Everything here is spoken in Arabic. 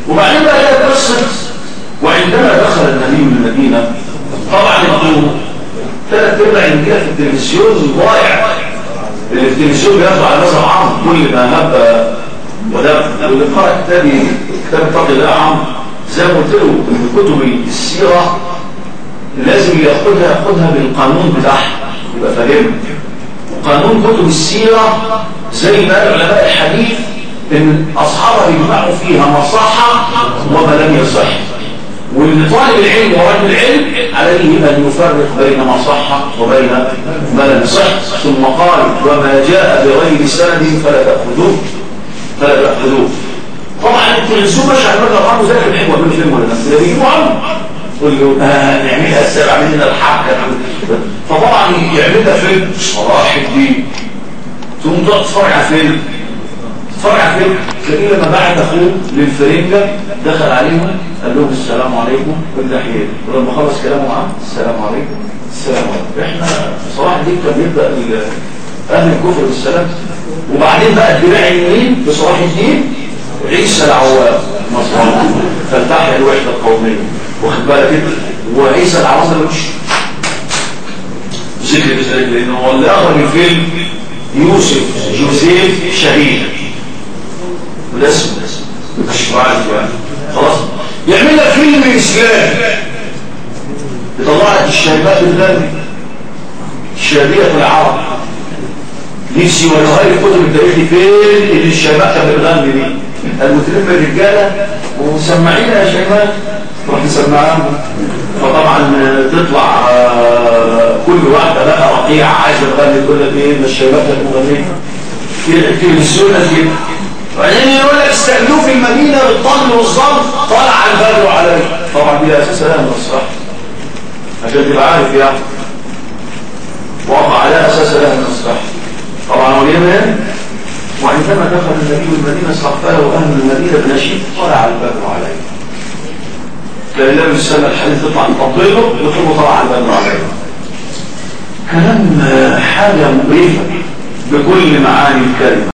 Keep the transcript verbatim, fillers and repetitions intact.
وبعدين بقى جاءت قصه وعندما دخل النبي المدينه، طبعا انتوا ثلاث ارباع الرجاله في التلفزيون ضايع، اللي في التلفزيون بياخدوا على نظر عام كل ما هب ودب، واللي قرأ كتابي كتاب اتقي الله عام زي ما قلت له ان كتب السيره لازم ياخدها ياخدها بالقانون بتاعها يبقى فاهم. وقانون كتب السيره زي ما قال علماء الحديث ان اصحابها يجمعوا فيها ما صح وما لم يصح، واللي طالب العلم ورجل العلم عليه ان يفرق بين ما صح وبين ما لم يصح. ثم قال وما جاء بغير سند فلا تاخذوه فلا تاخذوه. طبعا التلفزيون مش هنقدر عنه زي اللي بيحبوا يعملوا فيلم ولا نفس اللي بيجيبوا عنه يقول له آه نعملها السابع مننا الحق، فطبعا يعملها فيلم صلاح الدين، تقوم تقعد تتفرج على فيلم تتفرج على فيلم تلاقيه لما بعت اخوه للفرنجه دخل عليهم قال لهم السلام عليكم بالتحيه، ولما خلص كلامه معاه السلام عليكم السلام عليكم. احنا صلاح الدين كان بيبدا اهل الكفر بالسلام، وبعدين بقى الدراع اليمين بصلاح الدين عيسى العوام مصر فالتحيا الوحده القوميه، واخد بالك انت، وعيسى العوام ده مش ذكر بذلك لانه هو اللي اخرج الفيلم يوسف جوزيف شهيد وده اسمه مش عارف يعني خلاص. يعمل لك فيلم اسلامي يطلع لك الشيبات الغربي شبيهه العرب، نفسي ولا هاي الكتب التاريخي فين اللي الشيبات كانت بتغني دي، المتلم الرجاله وسمعينا يا شيماء تروح تسمعها، فطبعا تطلع كل واحده بقى رقيعه عايزه تغني تقول لك ايه الشيبات المغنيه في السنه دي. وبعدين يقول لك استقبلوه في المدينه بالطل والظل طلع البدر عليه، طبعا دي اساسا لها من الصح عشان تبقى عارف يعني وقع على اساس لها من الصح. طبعا ولينا وعندما دخل النبي المدينه استقبله اهل المدينه بنشيد طلع البدر عليه، كان النبي السنه الحديث تطلع تطبيقه يطلبه طلع البدر عليه. كلام حاجه مقرفه بكل معاني الكلمه.